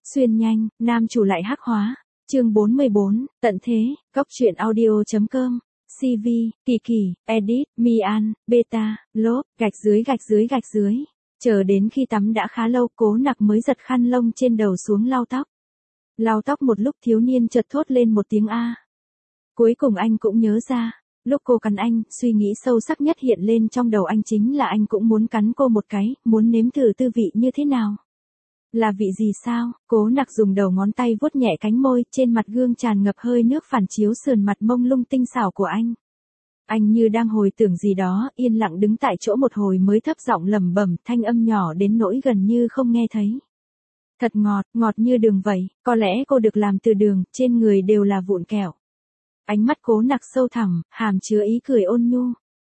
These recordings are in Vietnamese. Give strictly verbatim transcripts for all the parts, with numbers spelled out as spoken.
Xuyên nhanh, nam chủ lại hắc hóa. Chương bốn mươi bốn, tận thế, góc truyện audio.com, xê vê, Kỳ Kỳ, Edit, Mian, Beta, Lốp, gạch dưới gạch dưới gạch dưới. Chờ đến khi tắm đã khá lâu, Cố Nặc mới giật khăn lông trên đầu xuống lau tóc. Lau tóc một lúc thiếu niên chợt thốt lên một tiếng A. Cuối cùng anh cũng nhớ ra, lúc cô cắn anh, suy nghĩ sâu sắc nhất hiện lên trong đầu anh chính là anh cũng muốn cắn cô một cái, muốn nếm thử tư vị như thế nào. Là vị gì sao? Cố Nặc dùng đầu ngón tay vuốt nhẹ cánh môi, trên mặt gương tràn ngập hơi nước phản chiếu sườn mặt mông lung tinh xảo của anh. Anh như đang hồi tưởng gì đó, yên lặng đứng tại chỗ một hồi mới thấp giọng lẩm bẩm, thanh âm nhỏ đến nỗi gần như không nghe thấy. Thật ngọt, ngọt như đường vậy, có lẽ cô được làm từ đường, trên người đều là vụn kẹo. Ánh mắt Cố Nặc sâu thẳm, hàm chứa ý cười ôn nhu.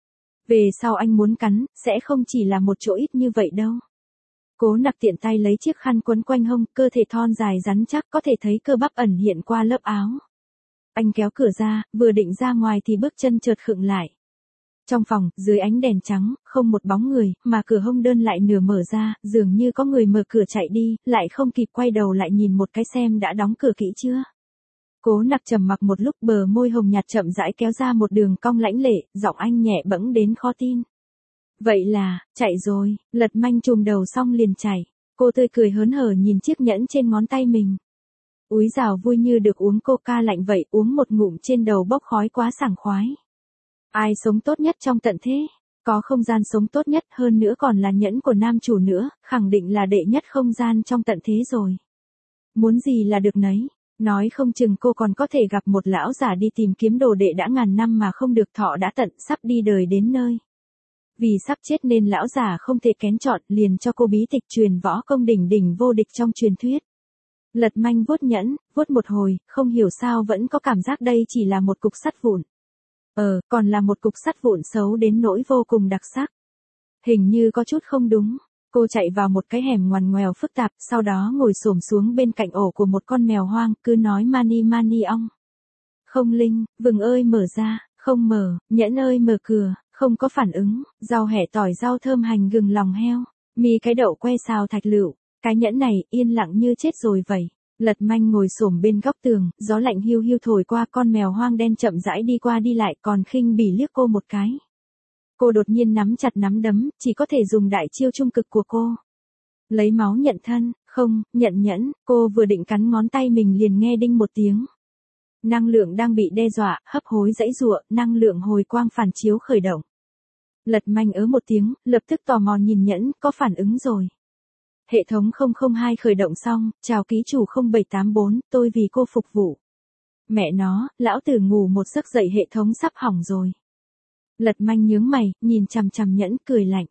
Về sau anh muốn cắn, sẽ không chỉ là một chỗ ít như vậy đâu. Cố Nặc tiện tay lấy chiếc khăn quấn quanh hông, cơ thể thon dài rắn chắc có thể thấy cơ bắp ẩn hiện qua lớp áo. Anh kéo cửa ra, vừa định ra ngoài thì bước chân chợt khựng lại. Trong phòng, dưới ánh đèn trắng, không một bóng người, mà cửa hông đơn lại nửa mở ra, dường như có người mở cửa chạy đi, lại không kịp quay đầu lại nhìn một cái xem đã đóng cửa kỹ chưa. Cố Nặc trầm mặc một lúc, bờ môi hồng nhạt chậm rãi kéo ra một đường cong lãnh lệ, giọng anh nhẹ bẫng đến khó tin. Vậy là, chạy rồi, Lật Manh chùm đầu xong liền chạy. Cô tươi cười hớn hở nhìn chiếc nhẫn trên ngón tay mình. Úi dào vui như được uống coca lạnh vậy, uống một ngụm trên đầu bốc khói quá sảng khoái. Ai sống tốt nhất trong tận thế? Có không gian sống tốt nhất, hơn nữa còn là nhẫn của nam chủ nữa, khẳng định là đệ nhất không gian trong tận thế rồi. Muốn gì là được nấy. Nói không chừng cô còn có thể gặp một lão già đi tìm kiếm đồ đệ đã ngàn năm mà không được, thọ đã tận, sắp đi đời đến nơi. Vì sắp chết nên lão già không thể kén chọn, liền cho cô bí tịch truyền võ công đỉnh đỉnh vô địch trong truyền thuyết. Lật Manh vuốt nhẫn, vuốt một hồi, không hiểu sao vẫn có cảm giác đây chỉ là một cục sắt vụn. Ờ, còn là một cục sắt vụn xấu đến nỗi vô cùng đặc sắc. Hình như có chút không đúng. Cô chạy vào một cái hẻm ngoằn ngoèo phức tạp, sau đó ngồi xổm xuống bên cạnh ổ của một con mèo hoang, cứ nói mani mani ong. Không linh, vừng ơi mở ra, không mở, nhẫn ơi mở cửa, không có phản ứng, rau hẹ tỏi rau thơm hành gừng lòng heo, mì cái đậu que xào thạch lựu, cái nhẫn này yên lặng như chết rồi vậy. Lật Manh ngồi xổm bên góc tường, gió lạnh hiu hiu thổi qua, con mèo hoang đen chậm rãi đi qua đi lại, còn khinh bỉ liếc cô một cái. Cô đột nhiên nắm chặt nắm đấm, chỉ có thể dùng đại chiêu trung cực của cô. Lấy máu nhận thân, không, nhận nhẫn, cô vừa định cắn ngón tay mình liền nghe đinh một tiếng. Năng lượng đang bị đe dọa, hấp hối dãy giụa, năng lượng hồi quang phản chiếu khởi động. Lật Manh ớ một tiếng, lập tức tò mò nhìn nhẫn, có phản ứng rồi. Hệ thống không không hai khởi động xong, chào ký chủ không bảy tám bốn, tôi vì cô phục vụ. Mẹ nó, lão tử ngủ một giấc dậy hệ thống sắp hỏng rồi. Lật Manh nhướng mày, nhìn chằm chằm nhẫn, cười lạnh.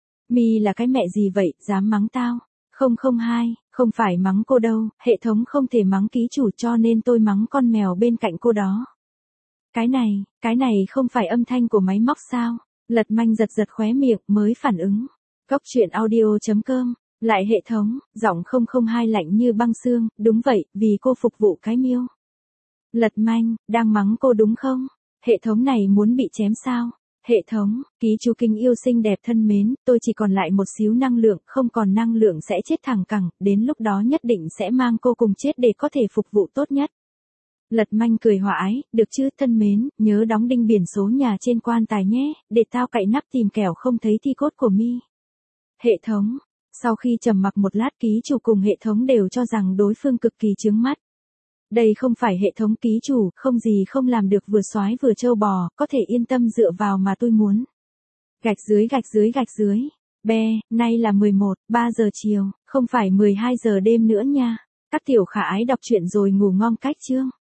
Mi là cái mẹ gì vậy, dám mắng tao? không không hai, không phải mắng cô đâu, hệ thống không thể mắng ký chủ cho nên tôi mắng con mèo bên cạnh cô đó. Cái này, cái này không phải âm thanh của máy móc sao? Lật Manh giật giật khóe miệng mới phản ứng. Góc truyện audio.com, lại hệ thống, giọng không không hai lạnh như băng xương, đúng vậy, vì cô phục vụ cái miêu. Lật Manh, đang mắng cô đúng không? Hệ thống này muốn bị chém sao? Hệ thống, ký chủ kinh yêu xinh đẹp thân mến, tôi chỉ còn lại một xíu năng lượng, không còn năng lượng sẽ chết thẳng cẳng, đến lúc đó nhất định sẽ mang cô cùng chết để có thể phục vụ tốt nhất. Lật Manh cười hòa ái, được chứ thân mến, nhớ đóng đinh biển số nhà trên quan tài nhé, để tao cậy nắp tìm kẻo không thấy thi cốt của mi. Hệ thống, sau khi trầm mặc một lát ký chủ cùng hệ thống đều cho rằng đối phương cực kỳ chướng mắt. Đây không phải hệ thống ký chủ, không gì không làm được, vừa soái vừa trâu bò, có thể yên tâm dựa vào mà tôi muốn. Gạch dưới gạch dưới gạch dưới. Be, nay là mười một, ba giờ chiều, không phải mười hai giờ đêm nữa nha. Các tiểu khả ái đọc truyện rồi ngủ ngon cách chương.